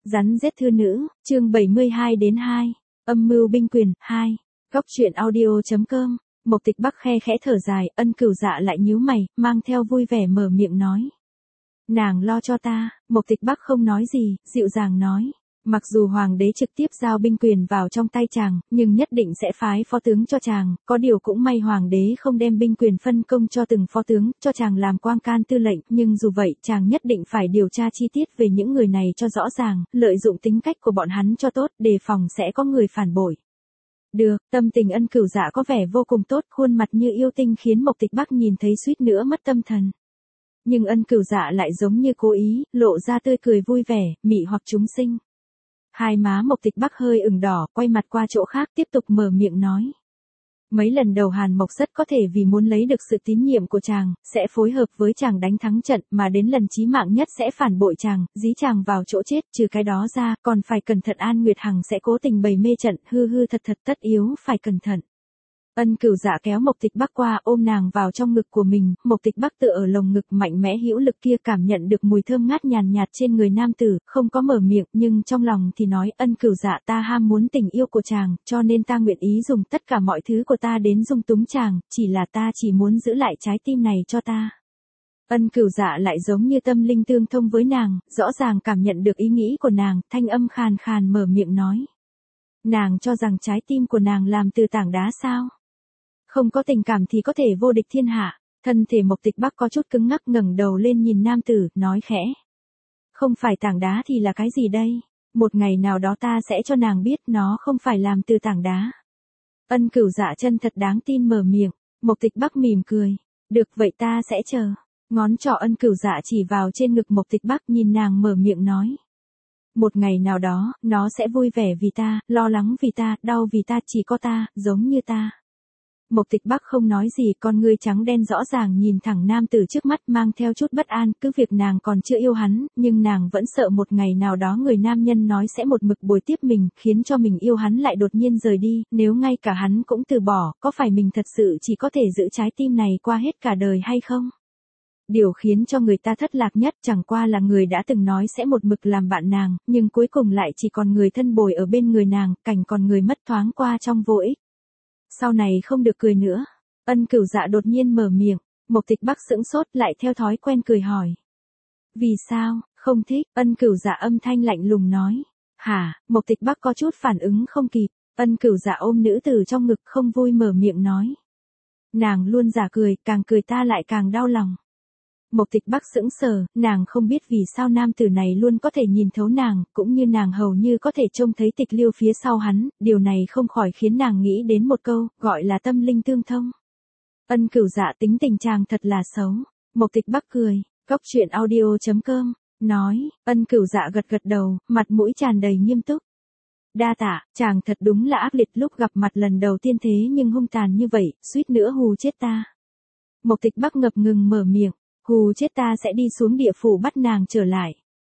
Rắn giết thư nữ, chương 72-2, âm mưu binh quyền, 2. Góc truyện audio.com, Mộc Tịch Bắc khe khẽ thở dài, Ân Cửu Dạ lại nhíu mày, mang theo vui vẻ mở miệng nói. Nàng lo cho ta, Mộc Tịch Bắc không nói gì, dịu dàng nói. Mặc dù hoàng đế trực tiếp giao binh quyền vào trong tay chàng, nhưng nhất định sẽ phái phó tướng cho chàng, có điều cũng may hoàng đế không đem binh quyền phân công cho từng phó tướng, cho chàng làm quan can tư lệnh, nhưng dù vậy chàng nhất định phải điều tra chi tiết về những người này cho rõ ràng, lợi dụng tính cách của bọn hắn cho tốt, đề phòng sẽ có người phản bội. Được, tâm tình Ân Cửu Dạ có vẻ vô cùng tốt, khuôn mặt như yêu tinh khiến Mộc Tịch Bắc nhìn thấy suýt nữa mất tâm thần. Nhưng Ân Cửu Dạ lại giống như cố ý, lộ ra tươi cười vui vẻ, mị hoặc chúng sinh. Hai má Mộc Tịch Bắc hơi ửng đỏ, quay mặt qua chỗ khác tiếp tục mở miệng nói. Mấy lần đầu Hàn Mộc rất có thể vì muốn lấy được sự tín nhiệm của chàng, sẽ phối hợp với chàng đánh thắng trận, mà đến lần chí mạng nhất sẽ phản bội chàng, dí chàng vào chỗ chết, trừ cái đó ra, còn phải cẩn thận. An Nguyệt Hằng sẽ cố tình bày mê trận, hư thật tất yếu, phải cẩn thận. Ân Cửu Dạ kéo Mộc Tịch Bắc qua, ôm nàng vào trong ngực của mình, Mộc Tịch Bắc tựa ở lồng ngực mạnh mẽ hữu lực kia, cảm nhận được mùi thơm ngát nhàn nhạt trên người nam tử, không có mở miệng, nhưng trong lòng thì nói, Ân Cửu Dạ, ta ham muốn tình yêu của chàng, cho nên ta nguyện ý dùng tất cả mọi thứ của ta đến dung túng chàng, chỉ là ta chỉ muốn giữ lại trái tim này cho ta. Ân Cửu Dạ lại giống như tâm linh tương thông với nàng, rõ ràng cảm nhận được ý nghĩ của nàng, thanh âm khàn khàn mở miệng nói. Nàng cho rằng trái tim của nàng làm từ tảng đá sao? Không có tình cảm thì có thể vô địch thiên hạ. Thân thể Mộc Tịch Bắc có chút cứng ngắc, ngẩng đầu lên nhìn nam tử, nói khẽ. Không phải tảng đá thì là cái gì đây? Một ngày nào đó ta sẽ cho nàng biết nó không phải làm từ tảng đá. Ân Cửu Dạ chân thật đáng tin mở miệng. Mộc Tịch Bắc mỉm cười. Được vậy ta sẽ chờ. Ngón trỏ Ân Cửu Dạ chỉ vào trên ngực Mộc Tịch Bắc, nhìn nàng mở miệng nói. Một ngày nào đó, nó sẽ vui vẻ vì ta, lo lắng vì ta, đau vì ta, chỉ có ta, giống như ta. Mộc Tịch Bắc không nói gì, con ngươi trắng đen rõ ràng nhìn thẳng nam tử trước mắt, mang theo chút bất an, cứ việc nàng còn chưa yêu hắn, nhưng nàng vẫn sợ một ngày nào đó người nam nhân nói sẽ một mực bồi tiếp mình, khiến cho mình yêu hắn lại đột nhiên rời đi, nếu ngay cả hắn cũng từ bỏ, có phải mình thật sự chỉ có thể giữ trái tim này qua hết cả đời hay không? Điều khiến cho người ta thất lạc nhất chẳng qua là người đã từng nói sẽ một mực làm bạn nàng, nhưng cuối cùng lại chỉ còn người thân bồi ở bên người nàng, cảnh còn người mất thoáng qua trong vô ích. Sau này không được cười nữa. Ân Cửu Dạ đột nhiên mở miệng, Mộc Tịch Bắc sững sốt lại theo thói quen cười hỏi. Vì sao, không thích? Ân Cửu Dạ âm thanh lạnh lùng nói. Hả? Mộc Tịch Bắc có chút phản ứng không kịp. Ân Cửu Dạ ôm nữ tử trong ngực không vui mở miệng nói. Nàng luôn giả cười, càng cười ta lại càng đau lòng. Mộc Tịch Bắc sững sờ, nàng không biết vì sao nam tử này luôn có thể nhìn thấu nàng, cũng như nàng hầu như có thể trông thấy Tịch Liêu phía sau hắn, điều này không khỏi khiến nàng nghĩ đến một câu, gọi là tâm linh tương thông. Ân Cửu Dạ tính tình chàng thật là xấu. Mộc Tịch Bắc cười, góc truyện audio.com, nói, Ân Cửu Dạ gật đầu, mặt mũi tràn đầy nghiêm túc. Đa tạ, chàng thật đúng là ác liệt, lúc gặp mặt lần đầu tiên thế nhưng hung tàn như vậy, suýt nữa hù chết ta. Mộc Tịch Bắc ngập ngừng mở miệng. Hù chết ta sẽ đi xuống địa phủ bắt nàng trở lại.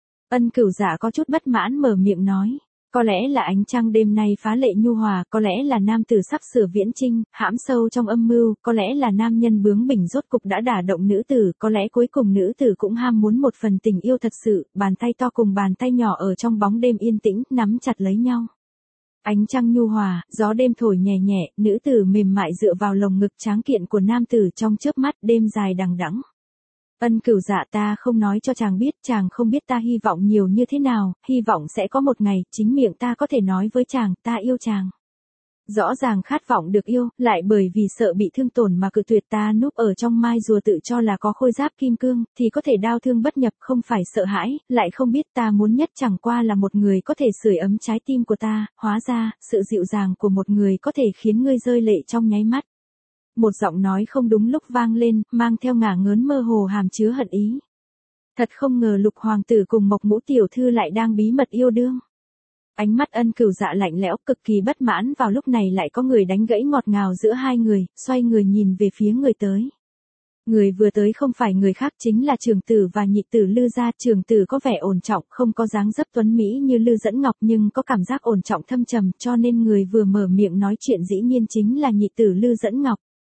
Ân Cửu Dạ có chút bất mãn mở miệng nói. Có lẽ là ánh trăng đêm nay phá lệ nhu hòa, có lẽ là nam tử sắp sửa viễn chinh, hãm sâu trong âm mưu, có lẽ là nam nhân bướng bỉnh rốt cục đã đả động nữ tử, có lẽ cuối cùng nữ tử cũng ham muốn một phần tình yêu thật sự, bàn tay to cùng bàn tay nhỏ ở trong bóng đêm yên tĩnh, nắm chặt lấy nhau. Ánh trăng nhu hòa, gió đêm thổi nhẹ nhẹ, nữ tử mềm mại dựa vào lồng ngực tráng kiện của nam tử trong chớp mắt, đêm dài đằng đẵng. Ân Cửu Dạ, ta không nói cho chàng biết, chàng không biết ta hy vọng nhiều như thế nào, hy vọng sẽ có một ngày, chính miệng ta có thể nói với chàng, ta yêu chàng. Rõ ràng khát vọng được yêu, lại bởi vì sợ bị thương tổn mà cự tuyệt, ta núp ở trong mai rùa tự cho là có khôi giáp kim cương, thì có thể đau thương bất nhập, không phải sợ hãi, lại không biết ta muốn nhất chẳng qua là một người có thể sưởi ấm trái tim của ta, hóa ra, sự dịu dàng của một người có thể khiến ngươi rơi lệ trong nháy mắt. Một giọng nói không đúng lúc vang lên, mang theo ngả ngớn mơ hồ hàm chứa hận ý. Thật không ngờ Lục hoàng tử cùng Mộc Ngũ tiểu thư lại đang bí mật yêu đương. Ánh mắt Ân Cửu Dạ lạnh lẽo, cực kỳ bất mãn, vào lúc này lại có người đánh gãy ngọt ngào giữa hai người, xoay người nhìn về phía người tới. Người vừa tới không phải người khác, chính là trưởng tử và nhị tử Lư gia. Trưởng tử có vẻ ổn trọng, không có dáng dấp tuấn mỹ như Lư Dẫn Ngọc, nhưng có cảm giác ổn trọng thâm trầm, cho nên người vừa mở miệng nói chuyện dĩ nhiên chính là nhị tử Lư Dẫn Ngọc.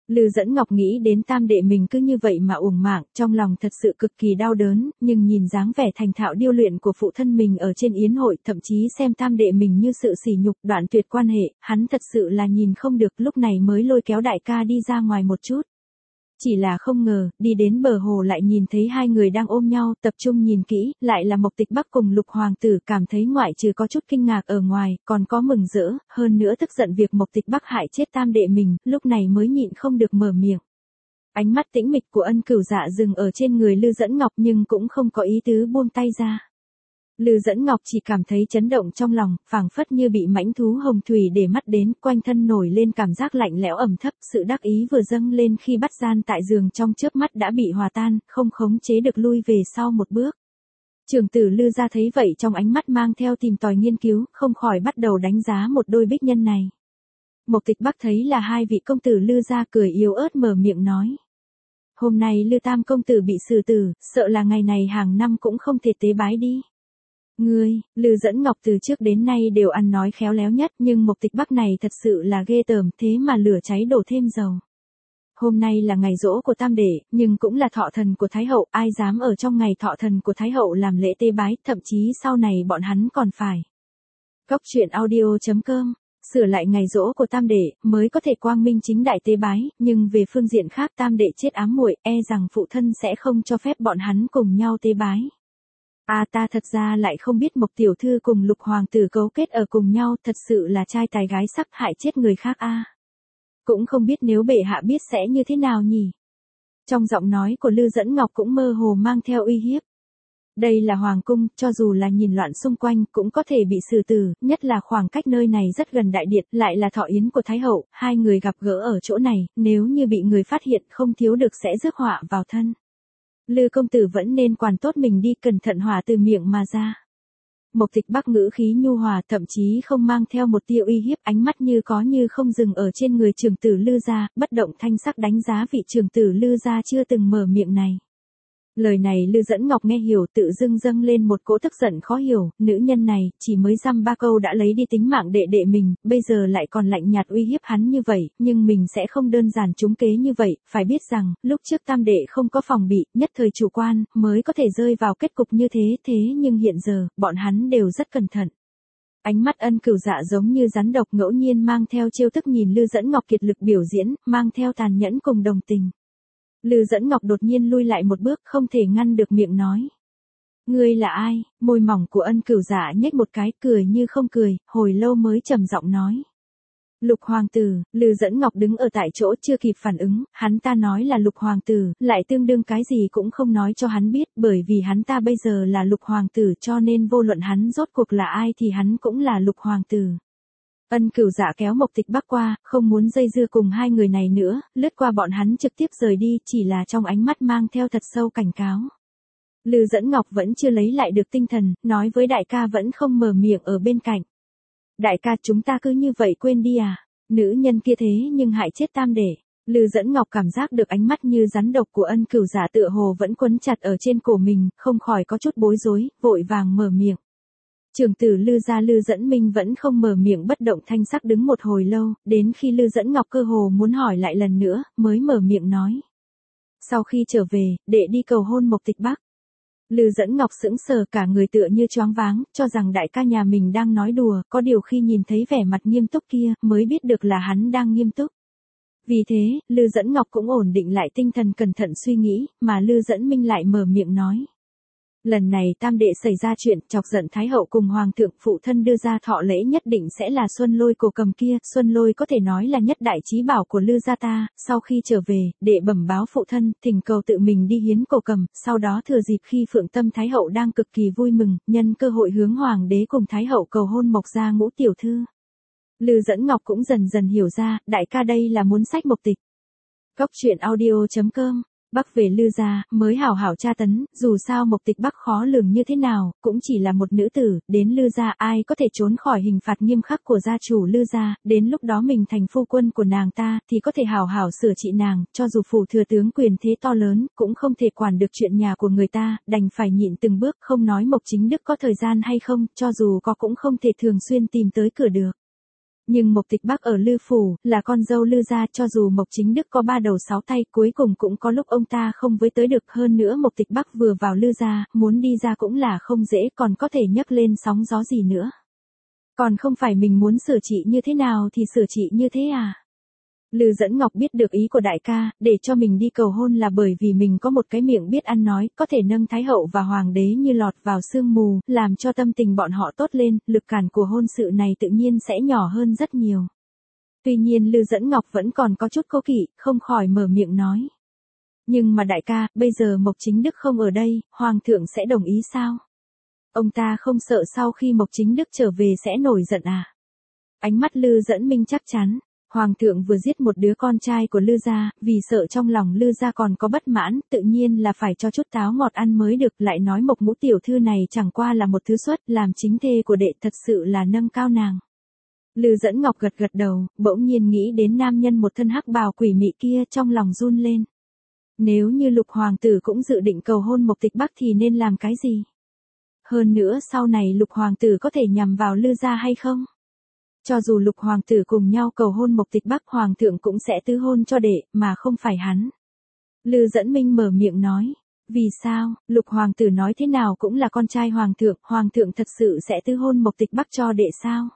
Lư Dẫn Ngọc nghĩ đến tam đệ mình cứ như vậy mà uổng mạng, trong lòng thật sự cực kỳ đau đớn, nhưng nhìn dáng vẻ thành thạo điêu luyện của phụ thân mình ở trên yến hội, thậm chí xem tam đệ mình như sự sỉ nhục, đoạn tuyệt quan hệ, hắn thật sự là nhìn không được, lúc này mới lôi kéo đại ca đi ra ngoài một chút. Chỉ là không ngờ, đi đến bờ hồ lại nhìn thấy hai người đang ôm nhau, tập trung nhìn kỹ, lại là Mộc Tịch Bắc cùng Lục Hoàng tử, cảm thấy ngoại trừ có chút kinh ngạc ở ngoài, còn có mừng rỡ, hơn nữa tức giận việc Mộc Tịch Bắc hại chết tam đệ mình, lúc này mới nhịn không được mở miệng. Ánh mắt tĩnh mịch của Ân Cửu Dạ dừng ở trên người Lư Dẫn Ngọc nhưng cũng không có ý tứ buông tay ra. Lư Dẫn Ngọc chỉ cảm thấy chấn động trong lòng, phảng phất như bị mãnh thú hồng thủy để mắt đến, quanh thân nổi lên cảm giác lạnh lẽo ẩm thấp, sự đắc ý vừa dâng lên khi bắt gian tại giường trong chớp mắt đã bị hòa tan, không khống chế được lui về sau một bước. Trưởng tử Lư gia thấy vậy trong ánh mắt mang theo tìm tòi nghiên cứu, không khỏi bắt đầu đánh giá một đôi bích nhân này. Mộc Tịch Bắc thấy là hai vị công tử Lư gia, cười yếu ớt mở miệng nói. Hôm nay Lư Tam công tử bị xử tử, sợ là ngày này hàng năm cũng không thể tế bái đi. Ngươi, Lư Dẫn Ngọc từ trước đến nay đều ăn nói khéo léo nhất, nhưng Mộc Tịch Bắc này thật sự là ghê tởm, thế mà lửa cháy đổ thêm dầu. Hôm nay là ngày giỗ của tam đệ, nhưng cũng là thọ thần của Thái hậu, ai dám ở trong ngày thọ thần của Thái hậu làm lễ tế bái, thậm chí sau này bọn hắn còn phải. Góc truyện audio.com, sửa lại ngày giỗ của tam đệ, mới có thể quang minh chính đại tế bái, nhưng về phương diện khác tam đệ chết ám muội, e rằng phụ thân sẽ không cho phép bọn hắn cùng nhau tế bái. Ta thật ra lại không biết Mộc tiểu thư cùng Lục hoàng tử cấu kết ở cùng nhau, thật sự là trai tài gái sắc hại chết người khác Cũng không biết nếu bệ hạ biết sẽ như thế nào nhỉ. Trong giọng nói của Lư Dẫn Ngọc cũng mơ hồ mang theo uy hiếp. Đây là hoàng cung, cho dù là nhìn loạn xung quanh cũng có thể bị xử tử, nhất là khoảng cách nơi này rất gần đại điện, lại là thọ yến của Thái hậu, hai người gặp gỡ ở chỗ này, nếu như bị người phát hiện không thiếu được sẽ rước họa vào thân. Lư công tử vẫn nên quản tốt mình đi, cẩn thận hỏa từ miệng mà ra. Mộc Tịch Bắc ngữ khí nhu hòa, thậm chí không mang theo một tia uy hiếp, ánh mắt như có như không dừng ở trên người trưởng tử Lư gia, bất động thanh sắc đánh giá vị trưởng tử Lư gia chưa từng mở miệng này. Lời này Lư Dẫn Ngọc nghe hiểu, tự dưng dâng lên một cỗ tức giận khó hiểu, nữ nhân này chỉ mới dăm ba câu đã lấy đi tính mạng đệ đệ mình, bây giờ lại còn lạnh nhạt uy hiếp hắn như vậy, nhưng mình sẽ không đơn giản trúng kế như vậy, phải biết rằng, lúc trước tam đệ không có phòng bị, nhất thời chủ quan, mới có thể rơi vào kết cục như thế nhưng hiện giờ, bọn hắn đều rất cẩn thận. Ánh mắt Ân Cửu Dạ giống như rắn độc, ngẫu nhiên mang theo trêu tức nhìn Lư Dẫn Ngọc kiệt lực biểu diễn, mang theo tàn nhẫn cùng đồng tình. Lư Dẫn Ngọc đột nhiên lui lại một bước, không thể ngăn được miệng nói. Ngươi là ai? Môi mỏng của Ân Cửu Dạ nhếch một cái, cười như không cười, hồi lâu mới trầm giọng nói. Lục hoàng tử. Lư Dẫn Ngọc đứng ở tại chỗ chưa kịp phản ứng, hắn ta nói là Lục hoàng tử, lại tương đương cái gì cũng không nói cho hắn biết, bởi vì hắn ta bây giờ là Lục hoàng tử, cho nên vô luận hắn rốt cuộc là ai thì hắn cũng là Lục hoàng tử. Ân Cửu Dạ kéo Mộc Tịch Bắc qua, không muốn dây dưa cùng hai người này nữa, lướt qua bọn hắn trực tiếp rời đi, chỉ là trong ánh mắt mang theo thật sâu cảnh cáo. Lư Dẫn Ngọc vẫn chưa lấy lại được tinh thần, nói với đại ca vẫn không mở miệng ở bên cạnh. Đại ca, chúng ta cứ như vậy quên đi à? Nữ nhân kia thế nhưng hại chết tam đệ. Lư Dẫn Ngọc cảm giác được ánh mắt như rắn độc của Ân Cửu Dạ tựa hồ vẫn quấn chặt ở trên cổ mình, không khỏi có chút bối rối, vội vàng mở miệng. Trưởng tử Lư gia Lư Dẫn Minh vẫn không mở miệng, bất động thanh sắc đứng một hồi lâu, đến khi Lư Dẫn Ngọc cơ hồ muốn hỏi lại lần nữa, mới mở miệng nói. Sau khi trở về, đệ đi cầu hôn Mộc Tịch Bắc. Lư Dẫn Ngọc sững sờ, cả người tựa như choáng váng, cho rằng đại ca nhà mình đang nói đùa, có điều khi nhìn thấy vẻ mặt nghiêm túc kia, mới biết được là hắn đang nghiêm túc. Vì thế, Lư Dẫn Ngọc cũng ổn định lại tinh thần, cẩn thận suy nghĩ, mà Lư Dẫn Minh lại mở miệng nói. Lần này tam đệ xảy ra chuyện, chọc giận Thái hậu cùng Hoàng thượng, phụ thân đưa ra thọ lễ nhất định sẽ là Xuân Lôi cổ cầm kia, Xuân Lôi có thể nói là nhất đại chí bảo của Lư gia ta, sau khi trở về, đệ bẩm báo phụ thân, thỉnh cầu tự mình đi hiến cổ cầm, sau đó thừa dịp khi Phượng Tâm Thái hậu đang cực kỳ vui mừng, nhân cơ hội hướng Hoàng đế cùng Thái hậu cầu hôn Mộc gia Ngũ tiểu thư. Lư Dẫn Ngọc cũng dần dần hiểu ra, đại ca đây là muốn sách Mộc Tịch. Góc truyện audio.com, Bắc về Lư gia, mới hảo hảo tra tấn, dù sao Mộc Tịch Bắc khó lường như thế nào, cũng chỉ là một nữ tử, đến Lư gia ai có thể trốn khỏi hình phạt nghiêm khắc của gia chủ Lư gia, đến lúc đó mình thành phu quân của nàng ta, thì có thể hảo hảo sửa trị nàng, cho dù phủ thừa tướng quyền thế to lớn, cũng không thể quản được chuyện nhà của người ta, đành phải nhịn từng bước, không nói Mộc Chính Đức có thời gian hay không, cho dù có cũng không thể thường xuyên tìm tới cửa được. Nhưng Mộc Tịch Bắc ở Lư Phủ, là con dâu Lư gia, cho dù Mộc Chính Đức có 3 đầu 6 tay, cuối cùng cũng có lúc ông ta không với tới được. Hơn nữa Mộc Tịch Bắc vừa vào Lư gia, muốn đi ra cũng là không dễ, còn có thể nhấc lên sóng gió gì nữa. Còn không phải mình muốn sửa trị như thế nào thì sửa trị như thế à? Lư Dẫn Ngọc biết được ý của đại ca, để cho mình đi cầu hôn là bởi vì mình có một cái miệng biết ăn nói, có thể nâng Thái hậu và Hoàng đế như lọt vào sương mù, làm cho tâm tình bọn họ tốt lên, lực cản của hôn sự này tự nhiên sẽ nhỏ hơn rất nhiều. Tuy nhiên Lư Dẫn Ngọc vẫn còn có chút cố kỵ, không khỏi mở miệng nói. Nhưng mà đại ca, bây giờ Mộc Chính Đức không ở đây, Hoàng thượng sẽ đồng ý sao? Ông ta không sợ sau khi Mộc Chính Đức trở về sẽ nổi giận à? Ánh mắt Lư Dẫn Minh chắc chắn. Hoàng thượng vừa giết một đứa con trai của Lư gia, vì sợ trong lòng Lư gia còn có bất mãn, tự nhiên là phải cho chút táo ngọt ăn mới được, lại nói Mộc Ngũ tiểu thư này chẳng qua là một thứ xuất, làm chính thê của đệ thật sự là nâng cao nàng. Lư Dẫn Ngọc gật gật đầu, bỗng nhiên nghĩ đến nam nhân một thân hắc bào quỷ mị kia, trong lòng run lên. Nếu như Lục hoàng tử cũng dự định cầu hôn Mộc Tịch Bắc thì nên làm cái gì? Hơn nữa sau này Lục hoàng tử có thể nhằm vào Lư gia hay không? Cho dù Lục hoàng tử cùng nhau cầu hôn Mộc Tịch Bắc, Hoàng thượng cũng sẽ tứ hôn cho đệ, mà không phải hắn. Lư Dẫn Minh mở miệng nói. Vì sao? Lục hoàng tử nói thế nào cũng là con trai Hoàng thượng thật sự sẽ tứ hôn Mộc Tịch Bắc cho đệ sao?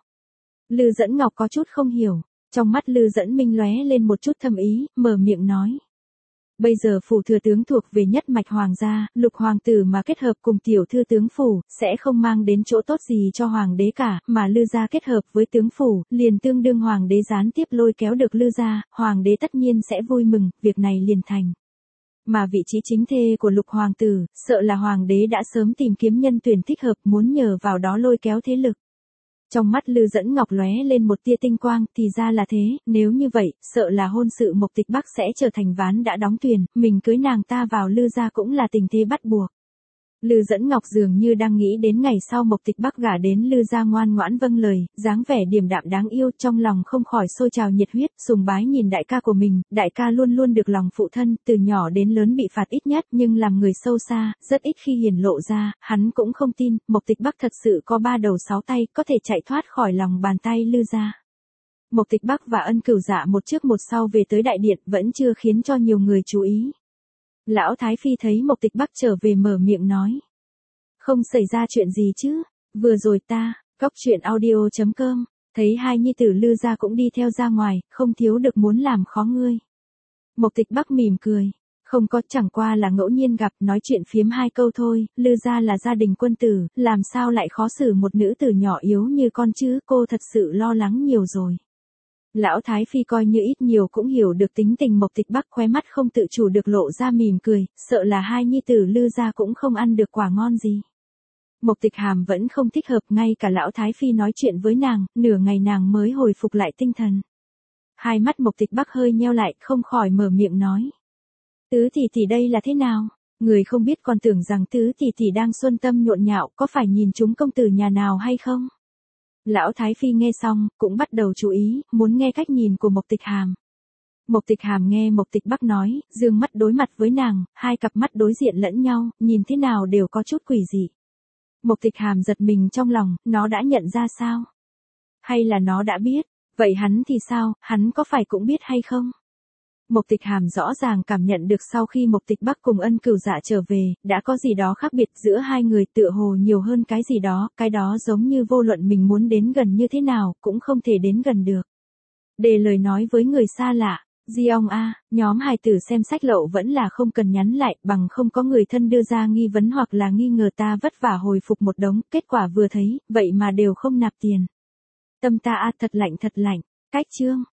Lư Dẫn Ngọc có chút không hiểu. Trong mắt Lư Dẫn Minh lóe lên một chút thâm ý, mở miệng nói. Bây giờ phủ thừa tướng thuộc về nhất mạch hoàng gia, Lục hoàng tử mà kết hợp cùng tiểu thư tướng phủ, sẽ không mang đến chỗ tốt gì cho hoàng đế cả, mà Lư gia kết hợp với tướng phủ, liền tương đương hoàng đế gián tiếp lôi kéo được Lư gia, hoàng đế tất nhiên sẽ vui mừng, việc này liền thành. Mà vị trí chính thê của Lục hoàng tử, sợ là hoàng đế đã sớm tìm kiếm nhân tuyển thích hợp, muốn nhờ vào đó lôi kéo thế lực. Trong mắt Lư Dẫn Ngọc lóe lên một tia tinh quang, thì ra là thế, nếu như vậy, sợ là hôn sự Mộc Tịch Bắc sẽ trở thành ván đã đóng thuyền, mình cưới nàng ta vào Lư gia cũng là tình thế bắt buộc. Lư Dẫn Ngọc dường như đang nghĩ đến ngày sau Mộc Tịch Bắc gả đến Lư gia ngoan ngoãn vâng lời, dáng vẻ điềm đạm đáng yêu, trong lòng không khỏi sôi trào nhiệt huyết, sùng bái nhìn đại ca của mình, đại ca luôn luôn được lòng phụ thân, từ nhỏ đến lớn bị phạt ít nhất, nhưng làm người sâu xa, rất ít khi hiển lộ ra, hắn cũng không tin, Mộc Tịch Bắc thật sự có 3 đầu 6 tay, có thể chạy thoát khỏi lòng bàn tay Lư gia. Mộc Tịch Bắc và Ân Cửu Dạ một trước một sau về tới đại điện, vẫn chưa khiến cho nhiều người chú ý. Lão Thái Phi thấy Mộc Tịch Bắc trở về mở miệng nói. Không xảy ra chuyện gì chứ, vừa rồi ta, goctruyện.audio.com, thấy hai nhi tử Lư gia cũng đi theo ra ngoài, không thiếu được muốn làm khó ngươi. Mộc Tịch Bắc mỉm cười. Không có, chẳng qua là ngẫu nhiên gặp, nói chuyện phiếm 2 câu thôi, Lư gia là gia đình quân tử, làm sao lại khó xử một nữ tử nhỏ yếu như con chứ, cô thật sự lo lắng nhiều rồi. Lão Thái Phi coi như ít nhiều cũng hiểu được tính tình Mộc Tịch Bắc, khóe mắt không tự chủ được lộ ra mỉm cười, sợ là hai nhi tử Lư gia cũng không ăn được quả ngon gì. Mộc Tịch Hàm vẫn không thích hợp, ngay cả Lão Thái Phi nói chuyện với nàng, nửa ngày nàng mới hồi phục lại tinh thần. Hai mắt Mộc Tịch Bắc hơi nheo lại, không khỏi mở miệng nói. Tứ tỷ đây là thế nào? Người không biết còn tưởng rằng tứ tỷ đang xuân tâm nhộn nhạo, có phải nhìn chúng công tử nhà nào hay không? Lão Thái Phi nghe xong, cũng bắt đầu chú ý, muốn nghe cách nhìn của Mộc Tịch Hàm. Mộc Tịch Hàm nghe Mộc Tịch Bắc nói, dương mắt đối mặt với nàng, hai cặp mắt đối diện lẫn nhau, nhìn thế nào đều có chút quỷ dị. Mộc Tịch Hàm giật mình trong lòng, nó đã nhận ra sao? Hay là nó đã biết? Vậy hắn thì sao, hắn có phải cũng biết hay không? Mộc Tịch Hàm rõ ràng cảm nhận được sau khi Mộc Tịch Bắc cùng Ân Cửu Dạ trở về, đã có gì đó khác biệt giữa hai người, tựa hồ nhiều hơn cái gì đó, cái đó giống như vô luận mình muốn đến gần như thế nào, cũng không thể đến gần được. Để lời nói với người xa lạ, Giong a, nhóm hài tử xem sách lậu vẫn là không cần nhắn lại, bằng không có người thân đưa ra nghi vấn hoặc là nghi ngờ ta vất vả hồi phục một đống, kết quả vừa thấy, vậy mà đều không nạp tiền. Tâm ta thật lạnh, cách chương.